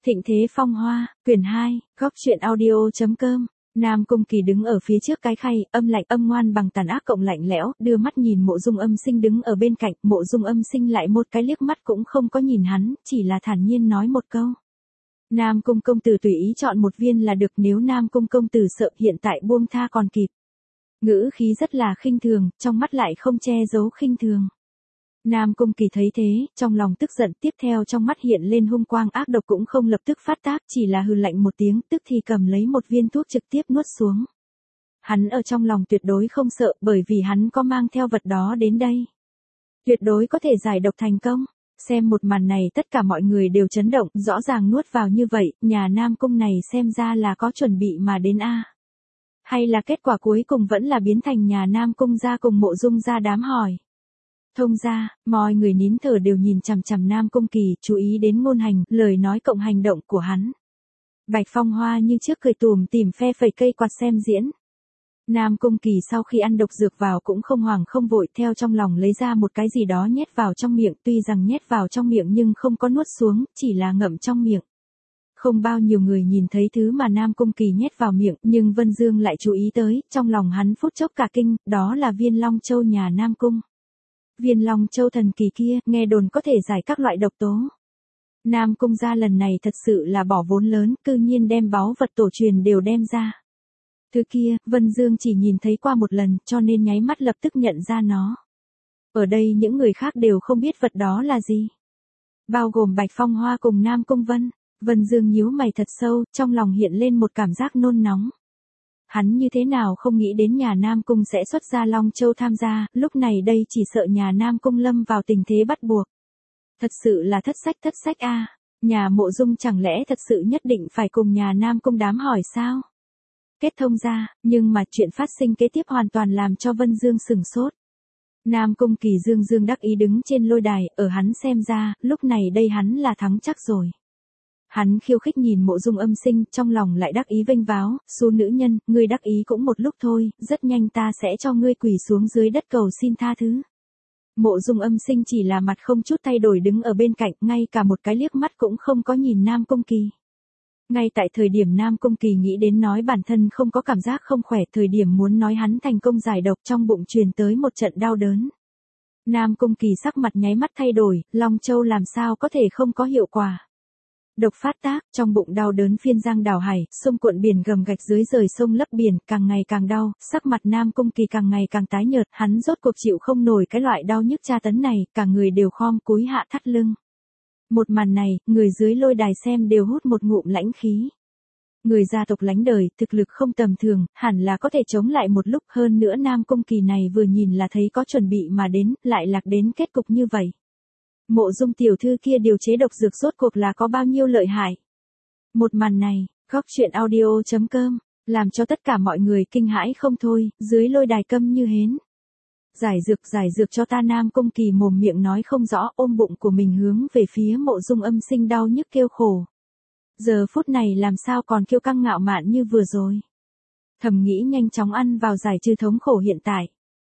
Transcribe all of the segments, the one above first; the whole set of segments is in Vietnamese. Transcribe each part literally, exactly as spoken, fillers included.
Thịnh thế phong hoa, quyển hai, góc truyện audio.com. Nam Cung Kỳ đứng ở phía trước cái khay, âm lạnh âm ngoan bằng tàn ác cộng lạnh lẽo, đưa mắt nhìn Mộ Dung Âm Sinh đứng ở bên cạnh, Mộ Dung Âm Sinh lại một cái liếc mắt cũng không có nhìn hắn, chỉ là thản nhiên nói một câu. Nam Cung công tử tùy ý chọn một viên là được, nếu Nam Cung công tử sợ hiện tại buông tha còn kịp. Ngữ khí rất là khinh thường, trong mắt lại không che giấu khinh thường. Nam Cung Kỳ thấy thế, trong lòng tức giận, tiếp theo trong mắt hiện lên hung quang ác độc cũng không lập tức phát tác, chỉ là hừ lạnh một tiếng, tức thì cầm lấy một viên thuốc trực tiếp nuốt xuống. Hắn ở trong lòng tuyệt đối không sợ, bởi vì hắn có mang theo vật đó đến đây. Tuyệt đối có thể giải độc thành công. Xem một màn này tất cả mọi người đều chấn động, rõ ràng nuốt vào như vậy, nhà Nam Cung này xem ra là có chuẩn bị mà đến a. Hay là kết quả cuối cùng vẫn là biến thành nhà Nam Cung ra cùng Mộ Dung ra đám hỏi. Thông ra, mọi người nín thở đều nhìn chằm chằm Nam Cung Kỳ, chú ý đến ngôn hành, lời nói cộng hành động của hắn. Bạch Phong Hoa như trước cười tùm tìm phe phẩy cây quạt xem diễn. Nam Cung Kỳ sau khi ăn độc dược vào cũng không hoảng không vội, theo trong lòng lấy ra một cái gì đó nhét vào trong miệng, tuy rằng nhét vào trong miệng nhưng không có nuốt xuống, chỉ là ngậm trong miệng. Không bao nhiêu người nhìn thấy thứ mà Nam Cung Kỳ nhét vào miệng, nhưng Vân Dương lại chú ý tới, trong lòng hắn phút chốc cả kinh, đó là viên Long Châu nhà Nam Cung. Viên Long Châu thần kỳ kia, nghe đồn có thể giải các loại độc tố. Nam Cung gia lần này thật sự là bỏ vốn lớn, cư nhiên đem báu vật tổ truyền đều đem ra. Thứ kia, Vân Dương chỉ nhìn thấy qua một lần, cho nên nháy mắt lập tức nhận ra nó. Ở đây những người khác đều không biết vật đó là gì. Bao gồm Bạch Phong Hoa cùng Nam Cung Vân. Vân Dương nhíu mày thật sâu, trong lòng hiện lên một cảm giác nôn nóng. Hắn như thế nào không nghĩ đến nhà Nam Cung sẽ xuất ra Long Châu tham gia, lúc này đây chỉ sợ nhà Nam Cung lâm vào tình thế bắt buộc. Thật sự là thất sách thất sách a, à. Nhà Mộ Dung chẳng lẽ thật sự nhất định phải cùng nhà Nam Cung đám hỏi sao? Kết thông ra, nhưng mà chuyện phát sinh kế tiếp hoàn toàn làm cho Vân Dương sửng sốt. Nam Cung Kỳ dương dương đắc ý đứng trên lôi đài, ở hắn xem ra, lúc này đây hắn là thắng chắc rồi. Hắn khiêu khích nhìn Mộ Dung Âm Sinh, trong lòng lại đắc ý vênh váo, "Số nữ nhân, ngươi đắc ý cũng một lúc thôi, rất nhanh ta sẽ cho ngươi quỳ xuống dưới đất cầu xin tha thứ." Mộ Dung Âm Sinh chỉ là mặt không chút thay đổi đứng ở bên cạnh, ngay cả một cái liếc mắt cũng không có nhìn Nam Cung Kỳ. Ngay tại thời điểm Nam Cung Kỳ nghĩ đến nói bản thân không có cảm giác không khỏe, thời điểm muốn nói hắn thành công giải độc, trong bụng truyền tới một trận đau đớn. Nam Cung Kỳ sắc mặt nháy mắt thay đổi, Long Châu làm sao có thể không có hiệu quả. Độc phát tác, trong bụng đau đớn phiên giang đảo hải, sông cuộn biển gầm gạch dưới rời sông lấp biển, càng ngày càng đau, sắc mặt Nam Cung Kỳ càng ngày càng tái nhợt, hắn rốt cuộc chịu không nổi cái loại đau nhức tra tấn này, cả người đều khom cúi hạ thắt lưng. Một màn này, người dưới lôi đài xem đều hút một ngụm lãnh khí. Người gia tộc lánh đời, thực lực không tầm thường, hẳn là có thể chống lại một lúc, hơn nữa Nam Cung Kỳ này vừa nhìn là thấy có chuẩn bị mà đến, lại lạc đến kết cục như vậy. Mộ Dung tiểu thư kia điều chế độc dược rốt cuộc là có bao nhiêu lợi hại. Một màn này, góc truyện audio.com, làm cho tất cả mọi người kinh hãi không thôi, dưới lôi đài câm như hến. Giải dược, giải dược cho ta. Nam Cung Kỳ mồm miệng nói không rõ, ôm bụng của mình hướng về phía Mộ Dung Âm Sinh đau nhức kêu khổ. Giờ phút này làm sao còn kiêu căng ngạo mạn như vừa rồi. Thầm nghĩ nhanh chóng ăn vào giải trừ thống khổ hiện tại.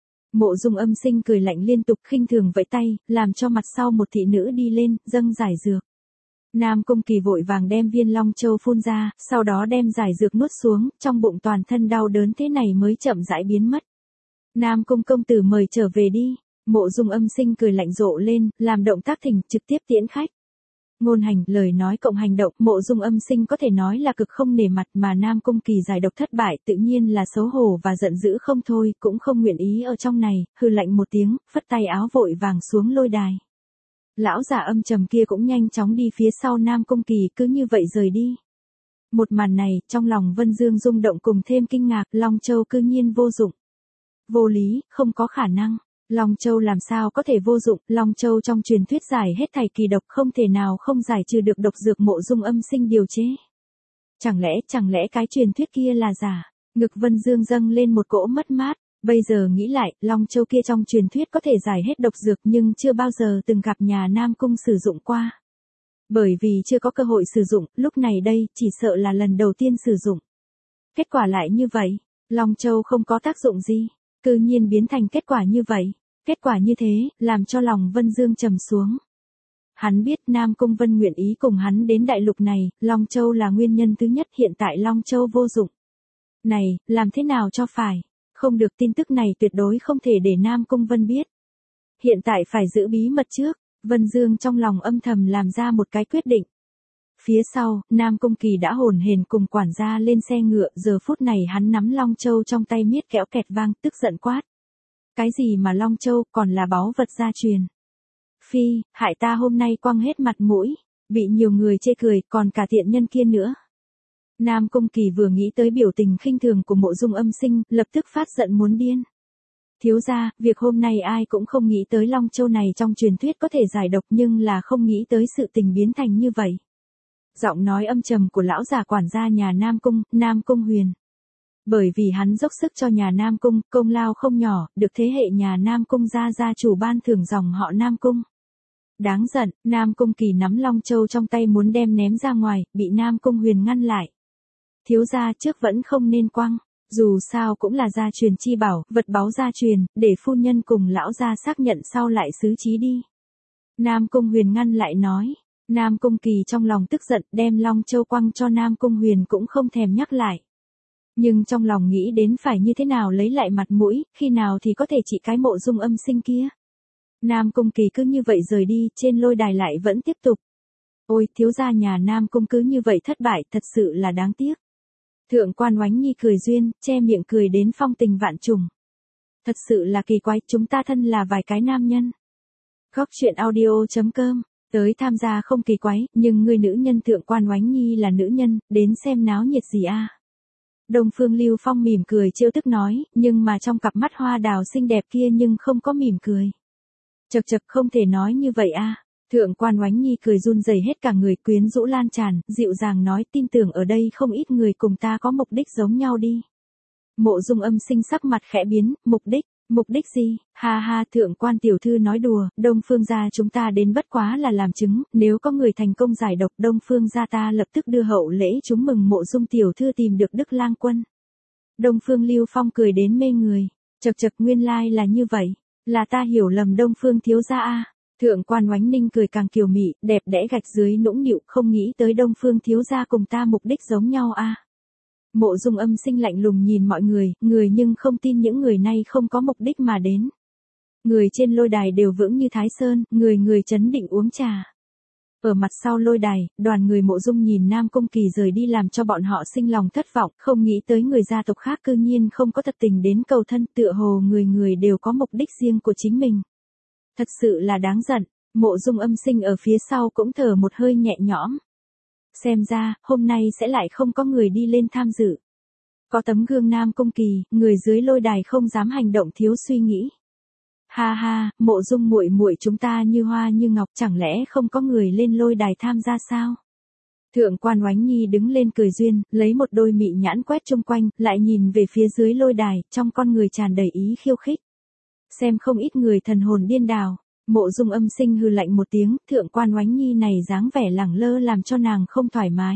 Mộ Dung Âm Sinh cười lạnh liên tục khinh thường vẫy tay, làm cho mặt sau một thị nữ đi lên, dâng giải dược. Nam Cung Kỳ vội vàng đem viên Long Châu phun ra, sau đó đem giải dược nuốt xuống, trong bụng toàn thân đau đớn thế này mới chậm rãi biến mất. Nam Cung công tử mời trở về đi. Mộ Dung Âm Sinh cười lạnh rộ lên, làm động tác thỉnh, trực tiếp tiễn khách. Ngôn hành, lời nói cộng hành động, Mộ Dung Âm Sinh có thể nói là cực không nể mặt, mà Nam Cung Kỳ giải độc thất bại, tự nhiên là xấu hổ và giận dữ không thôi, cũng không nguyện ý ở trong này, hừ lạnh một tiếng, phất tay áo vội vàng xuống lôi đài. Lão già âm trầm kia cũng nhanh chóng đi phía sau Nam Cung Kỳ, cứ như vậy rời đi. Một màn này, trong lòng Vân Dương rung động cùng thêm kinh ngạc, Long Châu cư nhiên vô dụng. Vô lý, không có khả năng. Long Châu làm sao có thể vô dụng, Long Châu trong truyền thuyết giải hết thảy kỳ độc, không thể nào không giải trừ được độc dược Mộ Dung Âm Sinh điều chế. Chẳng lẽ, chẳng lẽ cái truyền thuyết kia là giả? Ngực Vân Dương dâng lên một cỗ mất mát, bây giờ nghĩ lại, Long Châu kia trong truyền thuyết có thể giải hết độc dược nhưng chưa bao giờ từng gặp nhà Nam Cung sử dụng qua. Bởi vì chưa có cơ hội sử dụng, lúc này đây, chỉ sợ là lần đầu tiên sử dụng. Kết quả lại như vậy, Long Châu không có tác dụng gì, cư nhiên biến thành kết quả như vậy. Kết quả như thế, làm cho lòng Vân Dương trầm xuống. Hắn biết Nam Cung Vân nguyện ý cùng hắn đến đại lục này, Long Châu là nguyên nhân thứ nhất, hiện tại Long Châu vô dụng. Này, làm thế nào cho phải? Không được, tin tức này tuyệt đối không thể để Nam Cung Vân biết. Hiện tại phải giữ bí mật trước. Vân Dương trong lòng âm thầm làm ra một cái quyết định. Phía sau, Nam Cung Kỳ đã hồn hển cùng quản gia lên xe ngựa, giờ phút này hắn nắm Long Châu trong tay miết kẽo kẹt vang, tức giận quát. Cái gì mà Long Châu, còn là báu vật gia truyền. Phi, hại ta hôm nay quăng hết mặt mũi, bị nhiều người chê cười, còn cả tiện nhân kia nữa. Nam Cung Kỳ vừa nghĩ tới biểu tình khinh thường của Mộ Dung Âm Sinh, lập tức phát giận muốn điên. Thiếu gia, việc hôm nay ai cũng không nghĩ tới Long Châu này trong truyền thuyết có thể giải độc, nhưng là không nghĩ tới sự tình biến thành như vậy. Giọng nói âm trầm của lão già quản gia nhà Nam Cung, Nam Cung Huyền. Bởi vì hắn dốc sức cho nhà Nam Cung, công lao không nhỏ, được thế hệ nhà Nam Cung gia gia chủ ban thưởng dòng họ Nam Cung. Đáng giận, Nam Cung Kỳ nắm Long Châu trong tay muốn đem ném ra ngoài, bị Nam Cung Huyền ngăn lại. Thiếu gia, trước vẫn không nên quăng, dù sao cũng là gia truyền chi bảo, vật báu gia truyền, để phu nhân cùng lão gia xác nhận sau lại xứ trí đi. Nam Cung Huyền ngăn lại nói. Nam Cung Kỳ trong lòng tức giận, đem Long Châu quăng cho Nam Cung Huyền cũng không thèm nhắc lại. Nhưng trong lòng nghĩ đến phải như thế nào lấy lại mặt mũi, khi nào thì có thể trị cái Mộ Dung Âm Sinh kia. Nam Cung Kỳ cứ như vậy rời đi, trên lôi đài lại vẫn tiếp tục. Ôi, thiếu gia nhà Nam Cung cứ như vậy thất bại, thật sự là đáng tiếc. Thượng quan Oánh Nhi cười duyên, che miệng cười đến phong tình vạn trùng. Thật sự là kỳ quái, chúng ta thân là vài cái nam nhân. Góc truyện audio chấm com, tới tham gia không kỳ quái, nhưng người nữ nhân Thượng quan Oánh Nhi là nữ nhân, đến xem náo nhiệt gì a? Đông Phương Lưu Phong mỉm cười trêu tức nói, nhưng mà trong cặp mắt hoa đào xinh đẹp kia nhưng không có mỉm cười. Chậc chậc, không thể nói như vậy a. Thượng quan Oánh Nhi cười run rẩy hết cả người, quyến rũ lan tràn, dịu dàng nói, tin tưởng ở đây không ít người cùng ta có mục đích giống nhau đi. Mộ Dung Âm Sinh sắc mặt khẽ biến, mục đích, mục đích gì? Ha ha, thượng quan tiểu thư nói đùa, Đông Phương gia chúng ta đến bất quá là làm chứng, nếu có người thành công giải độc, Đông Phương gia ta lập tức đưa hậu lễ chúng mừng Mộ Dung tiểu thư tìm được Đức Lang Quân. Đông Phương Lưu Phong cười đến mê người, chậc chậc, nguyên lai là như vậy, là ta hiểu lầm Đông Phương thiếu gia a. Thượng quan Oánh Ninh cười càng kiều mị, đẹp đẽ gạch dưới nũng nịu, không nghĩ tới Đông Phương thiếu gia cùng ta mục đích giống nhau a. Mộ Dung Âm Sinh lạnh lùng nhìn mọi người, người nhưng không tin những người này không có mục đích mà đến. Người trên lôi đài đều vững như Thái Sơn, người người chấn định uống trà. Ở mặt sau lôi đài, đoàn người Mộ Dung nhìn Nam Cung Kỳ rời đi làm cho bọn họ sinh lòng thất vọng, không nghĩ tới người gia tộc khác cư nhiên không có thật tình đến cầu thân, tựa hồ người người đều có mục đích riêng của chính mình. Thật sự là đáng giận, Mộ Dung Âm Sinh ở phía sau cũng thở một hơi nhẹ nhõm. Xem ra, hôm nay sẽ lại không có người đi lên tham dự. Có tấm gương Nam Cung Kỳ, người dưới lôi đài không dám hành động thiếu suy nghĩ. Ha ha, Mộ Dung muội muội chúng ta như hoa như ngọc, chẳng lẽ không có người lên lôi đài tham gia sao? Thượng quan Oánh Nhi đứng lên cười duyên, lấy một đôi mị nhãn quét chung quanh, lại nhìn về phía dưới lôi đài, trong con người tràn đầy ý khiêu khích. Xem không ít người thần hồn điên đảo. Mộ Dung Âm Sinh hừ lạnh một tiếng, thượng quan Oánh Nhi này dáng vẻ lẳng lơ làm cho nàng không thoải mái.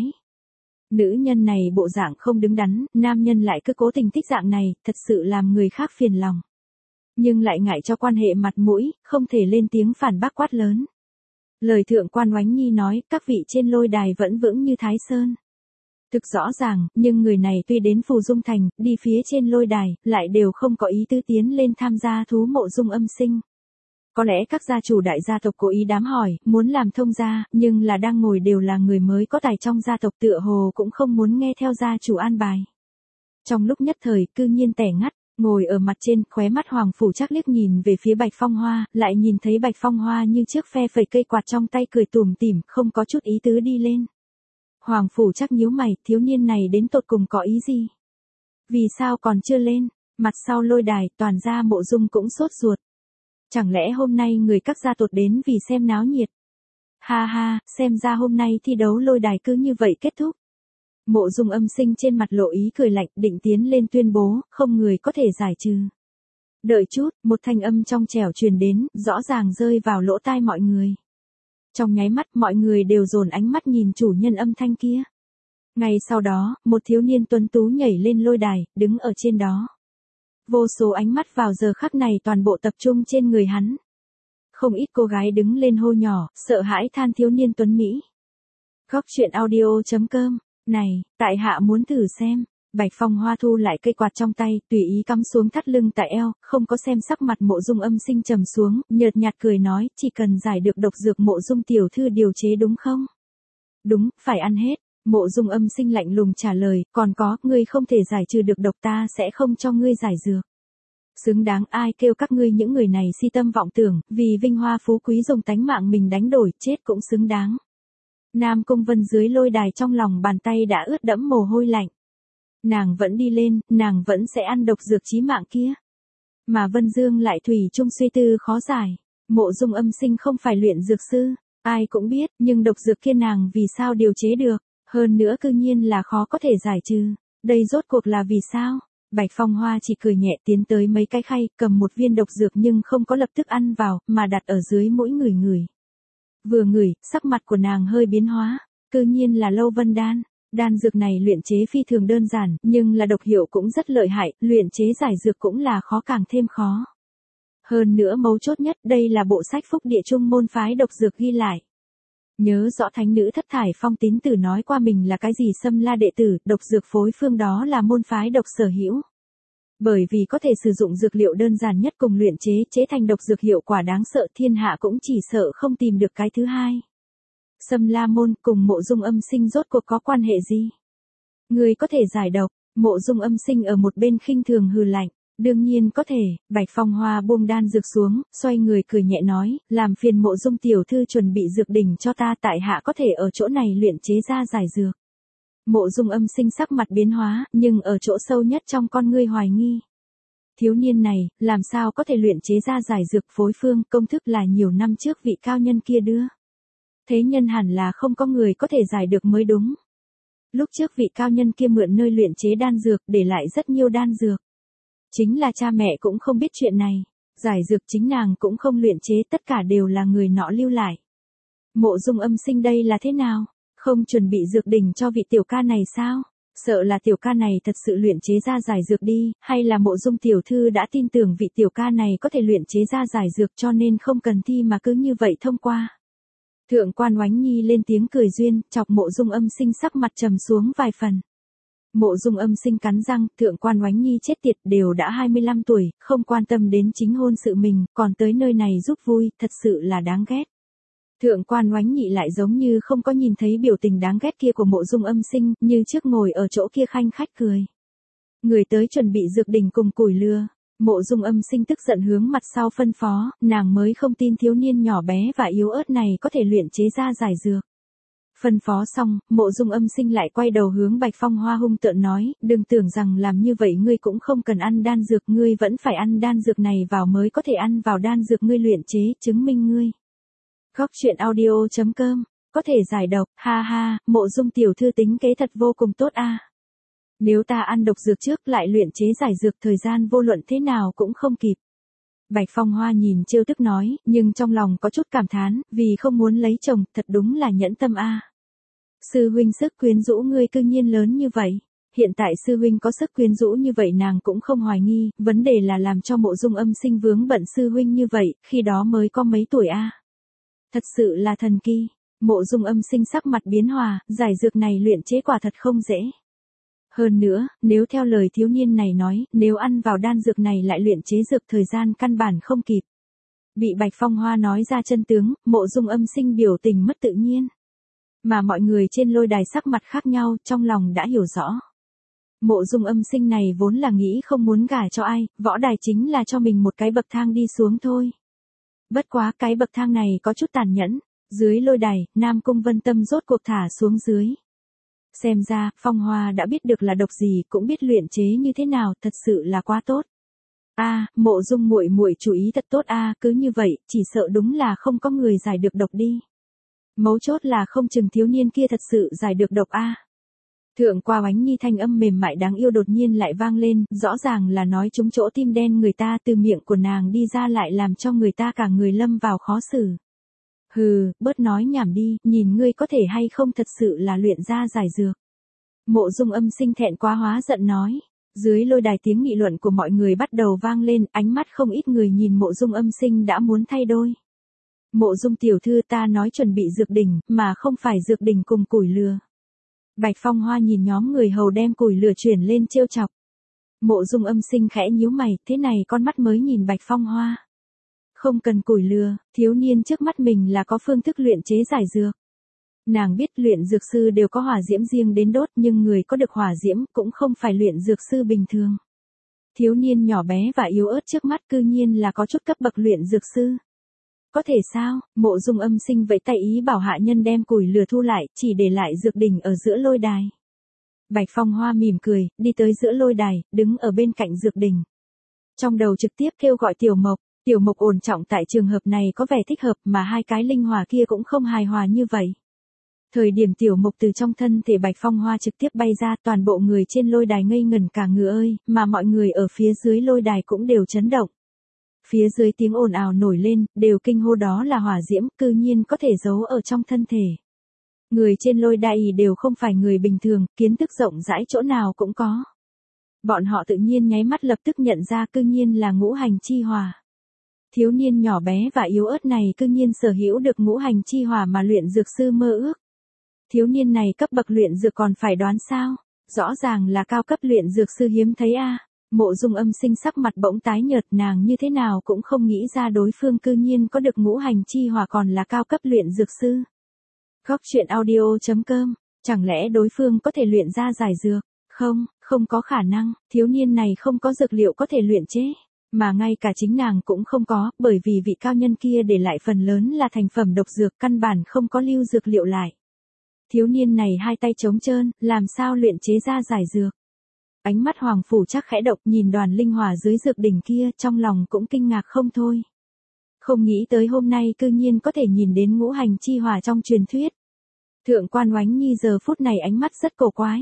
Nữ nhân này bộ dạng không đứng đắn, nam nhân lại cứ cố tình thích dạng này, thật sự làm người khác phiền lòng. Nhưng lại ngại cho quan hệ mặt mũi, không thể lên tiếng phản bác quát lớn. Lời thượng quan Oánh Nhi nói, các vị trên lôi đài vẫn vững như Thái Sơn. Thực rõ ràng, nhưng người này tuy đến Phù Dung Thành, đi phía trên lôi đài, lại đều không có ý tứ tiến lên tham gia thú Mộ Dung Âm Sinh. Có lẽ các gia chủ đại gia tộc cố ý đám hỏi, muốn làm thông gia, nhưng là đang ngồi đều là người mới có tài trong gia tộc, tựa hồ cũng không muốn nghe theo gia chủ an bài. Trong lúc nhất thời, cư nhiên tẻ ngắt, ngồi ở mặt trên, khóe mắt Hoàng Phủ Trác liếc nhìn về phía Bạch Phong Hoa, lại nhìn thấy Bạch Phong Hoa như trước phe phẩy cây quạt trong tay cười tủm tỉm, không có chút ý tứ đi lên. Hoàng Phủ Trác nhíu mày, thiếu niên này đến tột cùng có ý gì? Vì sao còn chưa lên? Mặt sau lôi đài, toàn gia Mộ Dung cũng sốt ruột. Chẳng lẽ hôm nay người các gia tộc đến vì xem náo nhiệt? Ha ha, xem ra hôm nay thi đấu lôi đài cứ như vậy kết thúc. Mộ Dung Âm Sinh trên mặt lộ ý cười lạnh, định tiến lên tuyên bố, không người có thể giải trừ. Đợi chút, một thanh âm trong trẻo truyền đến, rõ ràng rơi vào lỗ tai mọi người. Trong nháy mắt, mọi người đều dồn ánh mắt nhìn chủ nhân âm thanh kia. Ngay sau đó, một thiếu niên tuấn tú nhảy lên lôi đài, đứng ở trên đó. Vô số ánh mắt vào giờ khắc này toàn bộ tập trung trên người hắn. không ít cô gái đứng lên hô nhỏ, sợ hãi than thiếu niên tuấn Mỹ. Góc chuyện audio.com, này, tại hạ muốn thử xem. Bạch Phong Hoa thu lại cây quạt trong tay, tùy ý cắm xuống thắt lưng tại eo, không có xem sắc mặt Mộ Dung Âm Sinh trầm xuống, nhợt nhạt cười nói, chỉ cần giải được độc dược Mộ Dung tiểu thư điều chế đúng không? Đúng, phải ăn hết. Mộ Dung Âm Sinh lạnh lùng trả lời, còn có, ngươi không thể giải trừ được độc ta sẽ không cho ngươi giải dược. Xứng đáng ai kêu các ngươi những người này si tâm vọng tưởng, vì vinh hoa phú quý dùng tánh mạng mình đánh đổi, chết cũng xứng đáng. Nam Cung Vân dưới lôi đài trong lòng bàn tay đã ướt đẫm mồ hôi lạnh. Nàng vẫn đi lên, nàng vẫn sẽ ăn độc dược chí mạng kia. Mà Vân Dương lại thủy chung suy tư khó giải. Mộ Dung Âm Sinh không phải luyện dược sư, ai cũng biết, nhưng độc dược kia nàng vì sao điều chế được, hơn nữa cư nhiên là khó có thể giải trừ. Đây rốt cuộc là vì sao? Bạch Phong Hoa chỉ cười nhẹ tiến tới mấy cái khay, cầm một viên độc dược nhưng không có lập tức ăn vào, mà đặt ở dưới mỗi người người. Vừa ngửi, sắc mặt của nàng hơi biến hóa, cư nhiên là Lâu Vân Đan. Đan dược này luyện chế phi thường đơn giản, nhưng là độc hiệu cũng rất lợi hại, luyện chế giải dược cũng là khó càng thêm khó. Hơn nữa mấu chốt nhất, đây là bộ sách phúc địa trung môn phái độc dược ghi lại. Nhớ rõ thánh nữ Thất Thải Phong tín tử nói qua mình là cái gì Xâm La đệ tử, độc dược phối phương đó là môn phái độc sở hữu. Bởi vì có thể sử dụng dược liệu đơn giản nhất cùng luyện chế, chế thành độc dược hiệu quả đáng sợ, thiên hạ cũng chỉ sợ không tìm được cái thứ hai. Xâm La môn cùng Mộ Dung Âm Sinh rốt cuộc có quan hệ gì? Người có thể giải độc? Mộ Dung Âm Sinh ở một bên khinh thường hừ lạnh. Đương nhiên có thể. Bạch Phong Hoa buông đan dược xuống, xoay người cười nhẹ nói, làm phiền Mộ Dung tiểu thư chuẩn bị dược đỉnh cho ta, tại hạ có thể ở chỗ này luyện chế ra giải dược. Mộ Dung Âm Sinh sắc mặt biến hóa, nhưng ở chỗ sâu nhất trong con ngươi hoài nghi. Thiếu niên này, làm sao có thể luyện chế ra giải dược phối phương, công thức là nhiều năm trước vị cao nhân kia đưa. Thế nhân hẳn là không có người có thể giải được mới đúng. Lúc trước vị cao nhân kia mượn nơi luyện chế đan dược, để lại rất nhiều đan dược. Chính là cha mẹ cũng không biết chuyện này. Giải dược chính nàng cũng không luyện chế, tất cả đều là người nọ lưu lại. Mộ Dung Âm Sinh đây là thế nào? Không chuẩn bị dược đỉnh cho vị tiểu ca này sao? Sợ là tiểu ca này thật sự luyện chế ra giải dược đi, hay là Mộ Dung tiểu thư đã tin tưởng vị tiểu ca này có thể luyện chế ra giải dược cho nên không cần thi mà cứ như vậy thông qua. Thượng quan Oánh Nhi lên tiếng cười duyên, chọc Mộ Dung Âm Sinh sắc mặt trầm xuống vài phần. Mộ Dung Âm Sinh cắn răng, thượng quan Oánh Nhi chết tiệt, đều đã hai mươi lăm tuổi, không quan tâm đến chính hôn sự mình, còn tới nơi này giúp vui, thật sự là đáng ghét. Thượng quan Oánh Nhi lại giống như không có nhìn thấy biểu tình đáng ghét kia của Mộ Dung Âm Sinh, như trước ngồi ở chỗ kia khanh khách cười. Người tới chuẩn bị dược đỉnh cùng củi lửa. Mộ Dung Âm Sinh tức giận hướng mặt sau phân phó, nàng mới không tin thiếu niên nhỏ bé và yếu ớt này có thể luyện chế ra giải dược. Phân phó xong, Mộ Dung Âm Sinh lại quay đầu hướng Bạch Phong Hoa hung tợn nói, đừng tưởng rằng làm như vậy ngươi cũng không cần ăn đan dược, ngươi vẫn phải ăn đan dược này vào mới có thể ăn vào đan dược ngươi luyện chế, chứng minh ngươi. Góc chuyện audio.com, có thể giải độc, ha ha, Mộ Dung tiểu thư tính kế thật vô cùng tốt a. Nếu ta ăn độc dược trước lại luyện chế giải dược, thời gian vô luận thế nào cũng không kịp. Bạch Phong Hoa nhìn trêu tức nói, nhưng trong lòng có chút cảm thán, vì không muốn lấy chồng, thật đúng là nhẫn tâm a. Sư huynh sức quyến rũ ngươi cư nhiên lớn như vậy. Hiện tại sư huynh có sức quyến rũ như vậy nàng cũng không hoài nghi, vấn đề là làm cho Mộ Dung Âm Sinh vướng bận sư huynh như vậy, khi đó mới có mấy tuổi a. Thật sự là thần kỳ. Mộ Dung Âm Sinh sắc mặt biến hòa, giải dược này luyện chế quả thật không dễ. Hơn nữa, nếu theo lời thiếu niên này nói, nếu ăn vào đan dược này lại luyện chế dược, thời gian căn bản không kịp. Bị Bạch Phong Hoa nói ra chân tướng, Mộ Dung Âm Sinh biểu tình mất tự nhiên. Mà mọi người trên lôi đài sắc mặt khác nhau, trong lòng đã hiểu rõ. Mộ Dung Âm Sinh này vốn là nghĩ không muốn gả cho ai, võ đài chính là cho mình một cái bậc thang đi xuống thôi. Bất quá cái bậc thang này có chút tàn nhẫn. Dưới lôi đài, Nam Cung Vân Tâm rốt cuộc thả xuống dưới. Xem ra, Phong Hoa đã biết được là độc gì, cũng biết luyện chế như thế nào, thật sự là quá tốt. A, à, Mộ Dung muội muội chú ý thật tốt a, à, cứ như vậy, chỉ sợ đúng là không có người giải được độc đi. Mấu chốt là không chừng thiếu niên kia thật sự giải được độc a. À. Thượng qua Oánh Nhi thanh âm mềm mại đáng yêu đột nhiên lại vang lên, rõ ràng là nói trúng chỗ tim đen người ta, từ miệng của nàng đi ra lại làm cho người ta cả người lâm vào khó xử. Hừ, bớt nói nhảm đi, nhìn ngươi có thể hay không thật sự là luyện ra giải dược. Mộ Dung Âm Sinh thẹn quá hóa giận nói. Dưới lôi đài tiếng nghị luận của mọi người bắt đầu vang lên, ánh mắt không ít người nhìn Mộ Dung Âm Sinh đã muốn thay đôi. Mộ Dung tiểu thư, ta nói chuẩn bị dược đỉnh, mà không phải dược đỉnh cùng củi lửa. Bạch Phong Hoa nhìn nhóm người hầu đem củi lửa chuyển lên trêu chọc. Mộ Dung Âm Sinh khẽ nhíu mày, thế này con mắt mới nhìn Bạch Phong Hoa. Không cần củi lửa, thiếu niên trước mắt mình là có phương thức luyện chế giải dược. Nàng biết luyện dược sư đều có hỏa diễm riêng đến đốt, nhưng người có được hỏa diễm cũng không phải luyện dược sư bình thường. Thiếu niên nhỏ bé và yếu ớt trước mắt cư nhiên là có chút cấp bậc luyện dược sư. Có thể sao? Mộ Dung Âm Sinh vẫy tay ý bảo hạ nhân đem củi lửa thu lại, chỉ để lại dược đỉnh ở giữa lôi đài. Bạch Phong Hoa mỉm cười, đi tới giữa lôi đài, đứng ở bên cạnh dược đỉnh. Trong đầu trực tiếp kêu gọi Tiểu Mộc. Tiểu Mộc ổn trọng tại trường hợp này có vẻ thích hợp, mà hai cái linh hỏa kia cũng không hài hòa như vậy. Thời điểm Tiểu Mộc từ trong thân thể Bạch Phong Hoa trực tiếp bay ra, toàn bộ người trên lôi đài ngây ngẩn cả người ơi, mà mọi người ở phía dưới lôi đài cũng đều chấn động. Phía dưới tiếng ồn ào nổi lên, đều kinh hô đó là hỏa diễm, cư nhiên có thể giấu ở trong thân thể. Người trên lôi đài đều không phải người bình thường, kiến thức rộng rãi chỗ nào cũng có. Bọn họ tự nhiên nháy mắt lập tức nhận ra cư nhiên là ngũ hành chi hỏa. Thiếu niên nhỏ bé và yếu ớt này cư nhiên sở hữu được ngũ hành chi hỏa mà luyện dược sư mơ ước. Thiếu niên này cấp bậc luyện dược còn phải đoán sao? Rõ ràng là cao cấp luyện dược sư hiếm thấy a. À. Mộ Dung Âm Sinh sắc mặt bỗng tái nhợt, nàng như thế nào cũng không nghĩ ra đối phương cư nhiên có được ngũ hành chi hỏa còn là cao cấp luyện dược sư. Góc truyện audio chấm com, chẳng lẽ đối phương có thể luyện ra giải dược? Không, không có khả năng, thiếu niên này không có dược liệu có thể luyện chế. Mà ngay cả chính nàng cũng không có, bởi vì vị cao nhân kia để lại phần lớn là thành phẩm độc dược, căn bản không có lưu dược liệu lại. Thiếu niên này hai tay trống trơn, làm sao luyện chế ra giải dược? Ánh mắt Hoàng Phủ Trác khẽ động, nhìn đoàn linh hỏa dưới dược đỉnh kia, trong lòng cũng kinh ngạc không thôi. Không nghĩ tới hôm nay cư nhiên có thể nhìn đến ngũ hành chi hỏa trong truyền thuyết. Thượng quan Oánh Nhi giờ phút này ánh mắt rất cổ quái.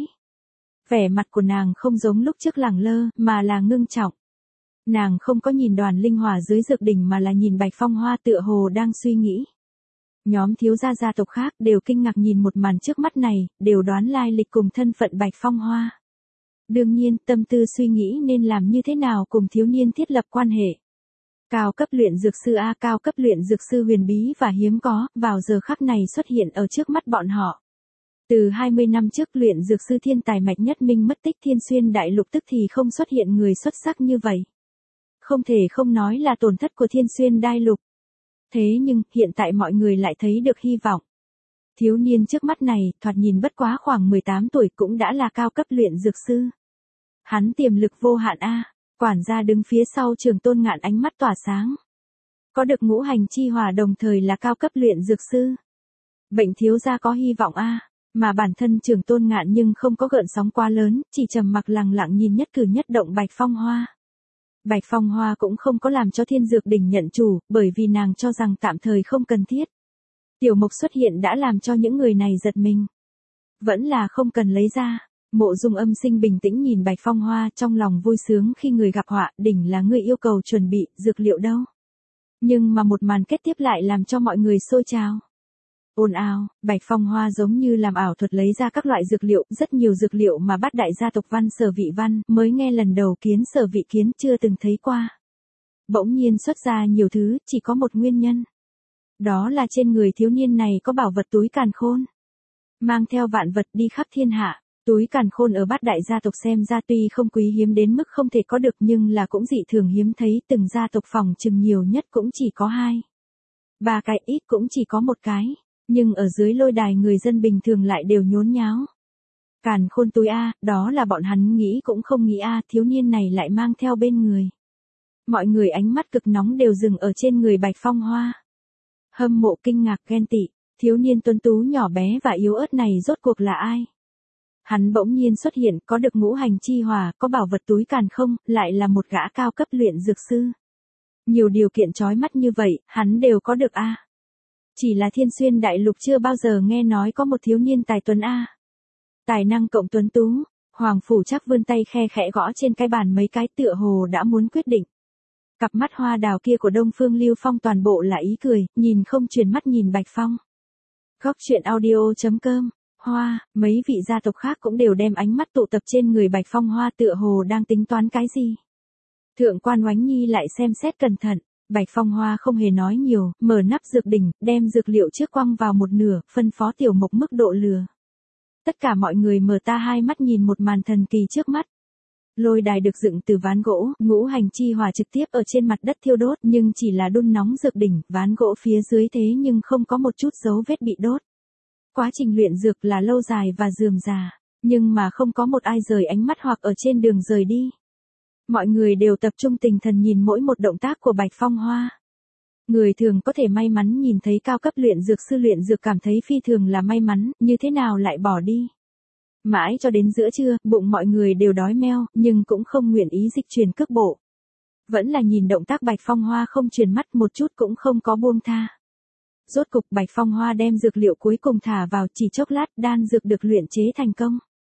Vẻ mặt của nàng không giống lúc trước lẳng lơ, mà là ngưng trọng. Nàng không có nhìn đoàn linh hỏa dưới dược đỉnh mà là nhìn Bạch Phong Hoa tựa hồ đang suy nghĩ. Nhóm thiếu gia gia tộc khác đều kinh ngạc nhìn một màn trước mắt này, đều đoán lai lịch cùng thân phận Bạch Phong Hoa. Đương nhiên, tâm tư suy nghĩ nên làm như thế nào cùng thiếu niên thiết lập quan hệ. Cao cấp luyện dược sư A, cao cấp luyện dược sư huyền bí và hiếm có, vào giờ khắc này xuất hiện ở trước mắt bọn họ. Từ hai mươi năm trước luyện dược sư thiên tài Mạch Nhất Minh mất tích Thiên Xuyên đại lục tức thì không xuất hiện người xuất sắc như vậy. Không thể không nói là tổn thất của Thiên Xuyên đại lục. Thế nhưng, hiện tại mọi người lại thấy được hy vọng. Thiếu niên trước mắt này, thoạt nhìn bất quá khoảng mười tám tuổi cũng đã là cao cấp luyện dược sư. Hắn tiềm lực vô hạn A, quản gia đứng phía sau Trường Tôn Ngạn ánh mắt tỏa sáng. Có được ngũ hành chi hỏa đồng thời là cao cấp luyện dược sư. Bệnh thiếu gia có hy vọng A, mà bản thân Trường Tôn Ngạn nhưng không có gợn sóng quá lớn, chỉ trầm mặc lặng lặng nhìn nhất cử nhất động Bạch Phong Hoa. Bạch Phong Hoa cũng không có làm cho Thiên Dược Đỉnh nhận chủ, bởi vì nàng cho rằng tạm thời không cần thiết. Tiểu Mộc xuất hiện đã làm cho những người này giật mình. Vẫn là không cần lấy ra. Mộ Dung Âm Sinh bình tĩnh nhìn Bạch Phong Hoa, trong lòng vui sướng khi người gặp họa, đỉnh là người yêu cầu chuẩn bị, dược liệu đâu. Nhưng mà một màn kết tiếp lại làm cho mọi người xôn xao. Ồn ào, Bạch Phong Hoa giống như làm ảo thuật lấy ra các loại dược liệu, rất nhiều dược liệu mà bát đại gia tộc Văn Sở Vị Văn mới nghe lần đầu kiến Sở Vị Kiến chưa từng thấy qua. Bỗng nhiên xuất ra nhiều thứ, chỉ có một nguyên nhân. Đó là trên người thiếu niên này có bảo vật túi càn khôn. Mang theo vạn vật đi khắp thiên hạ, túi càn khôn ở bát đại gia tộc xem ra tuy không quý hiếm đến mức không thể có được nhưng là cũng dị thường hiếm thấy, từng gia tộc phòng chừng nhiều nhất cũng chỉ có hai. Ba cái ít cũng chỉ có một cái. Nhưng ở dưới lôi đài người dân bình thường lại đều nhốn nháo. Càn khôn túi A, đó là bọn hắn nghĩ cũng không nghĩ A, thiếu niên này lại mang theo bên người. Mọi người ánh mắt cực nóng đều dừng ở trên người Bạch Phong Hoa. Hâm mộ kinh ngạc ghen tị, thiếu niên tuấn tú nhỏ bé và yếu ớt này rốt cuộc là ai? Hắn bỗng nhiên xuất hiện, có được ngũ hành chi hỏa, có bảo vật túi càn không, lại là một gã cao cấp luyện dược sư. Nhiều điều kiện chói mắt như vậy, hắn đều có được A. Chỉ là Thiên Xuyên đại lục chưa bao giờ nghe nói có một thiếu niên tài tuấn A. Tài năng cộng tuấn tú, Hoàng Phủ Trác vươn tay khe khẽ gõ trên cái bàn mấy cái tựa hồ đã muốn quyết định. Cặp mắt hoa đào kia của Đông Phương Lưu Phong toàn bộ là ý cười, nhìn không chuyển mắt nhìn Bạch Phong. Góc truyện audio chấm com, Hoa, mấy vị gia tộc khác cũng đều đem ánh mắt tụ tập trên người Bạch Phong Hoa tựa hồ đang tính toán cái gì. Thượng quan Oánh Nhi lại xem xét cẩn thận, Bạch Phong Hoa không hề nói nhiều, mở nắp dược đỉnh, đem dược liệu trước quăng vào một nửa, phân phó Tiểu Mộc mức độ lừa. Tất cả mọi người mở ta hai mắt nhìn một màn thần kỳ trước mắt. Lôi đài được dựng từ ván gỗ, ngũ hành chi hỏa trực tiếp ở trên mặt đất thiêu đốt, nhưng chỉ là đun nóng dược đỉnh, ván gỗ phía dưới thế nhưng không có một chút dấu vết bị đốt. Quá trình luyện dược là lâu dài và rườm rà, nhưng mà không có một ai rời ánh mắt hoặc ở trên đường rời đi. Mọi người đều tập trung tinh thần nhìn mỗi một động tác của Bạch Phong Hoa. Người thường có thể may mắn nhìn thấy cao cấp luyện dược sư luyện dược cảm thấy phi thường là may mắn, như thế nào lại bỏ đi. Mãi cho đến giữa trưa, bụng mọi người đều đói meo, nhưng cũng không nguyện ý dịch chuyển cước bộ. Vẫn là nhìn động tác Bạch Phong Hoa không chuyển mắt một chút cũng không có buông tha. Rốt cục Bạch Phong Hoa đem dược liệu cuối cùng thả vào, chỉ chốc lát đan dược được luyện chế thành công.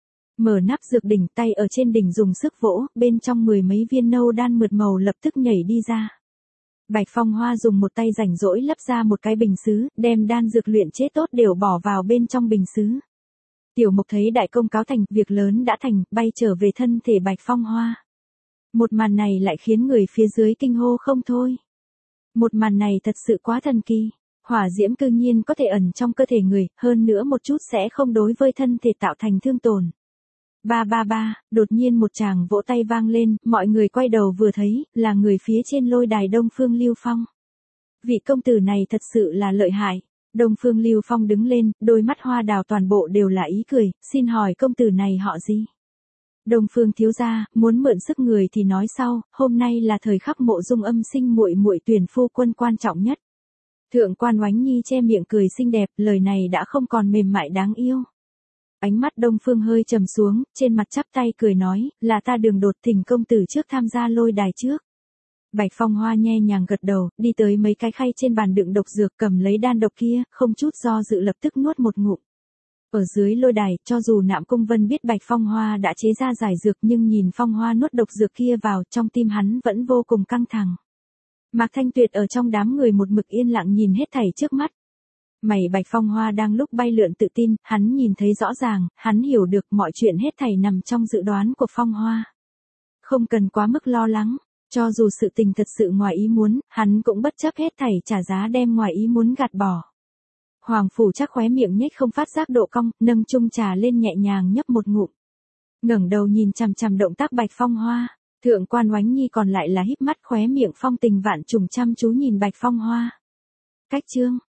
Mở nắp dược đỉnh, tay ở trên đỉnh dùng sức vỗ, bên trong mười mấy viên nâu đan mượt màu lập tức nhảy đi ra. Bạch Phong Hoa dùng một tay rảnh rỗi lấp ra một cái bình sứ, đem đan dược luyện chế tốt đều bỏ vào bên trong bình sứ. Tiểu Mộc thấy đại công cáo thành, việc lớn đã thành, bay trở về thân thể Bạch Phong Hoa. Một màn này lại khiến người phía dưới kinh hô không thôi. Một màn này thật sự quá thần kỳ. Hỏa diễm cư nhiên có thể ẩn trong cơ thể người, hơn nữa một chút sẽ không đối với thân thể tạo thành thương tổn. Ba ba ba, đột nhiên một tràng vỗ tay vang lên, mọi người quay đầu vừa thấy, là người phía trên lôi đài Đông Phương Lưu Phong. Vị công tử này thật sự là lợi hại. Đông Phương Lưu Phong đứng lên, đôi mắt hoa đào toàn bộ đều là ý cười, xin hỏi công tử này họ gì? Đông Phương thiếu gia, muốn mượn sức người thì nói sau, hôm nay là thời khắc Mộ Dung Âm Sinh muội muội tuyển phu quân quan trọng nhất. Thượng quan Oánh Nhi che miệng cười xinh đẹp, lời này đã không còn mềm mại đáng yêu. Ánh mắt Đông Phương hơi trầm xuống, trên mặt chắp tay cười nói, là ta Đường Đột thỉnh công tử trước tham gia lôi đài trước. Bạch Phong Hoa nhe nhàng gật đầu, đi tới mấy cái khay trên bàn đựng độc dược, cầm lấy đan độc kia, không chút do dự lập tức nuốt một ngụm. Ở dưới lôi đài, cho dù Nạm Cung Vân biết Bạch Phong Hoa đã chế ra giải dược nhưng nhìn Phong Hoa nuốt độc dược kia vào, trong tim hắn vẫn vô cùng căng thẳng. Mạc Thanh Tuyệt ở trong đám người một mực yên lặng nhìn hết thảy trước mắt. Mày Bạch Phong Hoa đang lúc bay lượn tự tin, hắn nhìn thấy rõ ràng, hắn hiểu được mọi chuyện hết thảy nằm trong dự đoán của Phong Hoa. Không cần quá mức lo lắng, cho dù sự tình thật sự ngoài ý muốn, hắn cũng bất chấp hết thảy trả giá đem ngoài ý muốn gạt bỏ. Hoàng Phủ chắc khóe miệng nhếch không phát giác độ cong, nâng chung trà lên nhẹ nhàng nhấp một ngụm. Ngẩng đầu nhìn chằm chằm động tác Bạch Phong Hoa, Thượng quan Oánh Nhi còn lại là híp mắt khóe miệng phong tình vạn trùng chăm chú nhìn Bạch Phong Hoa. Cách chương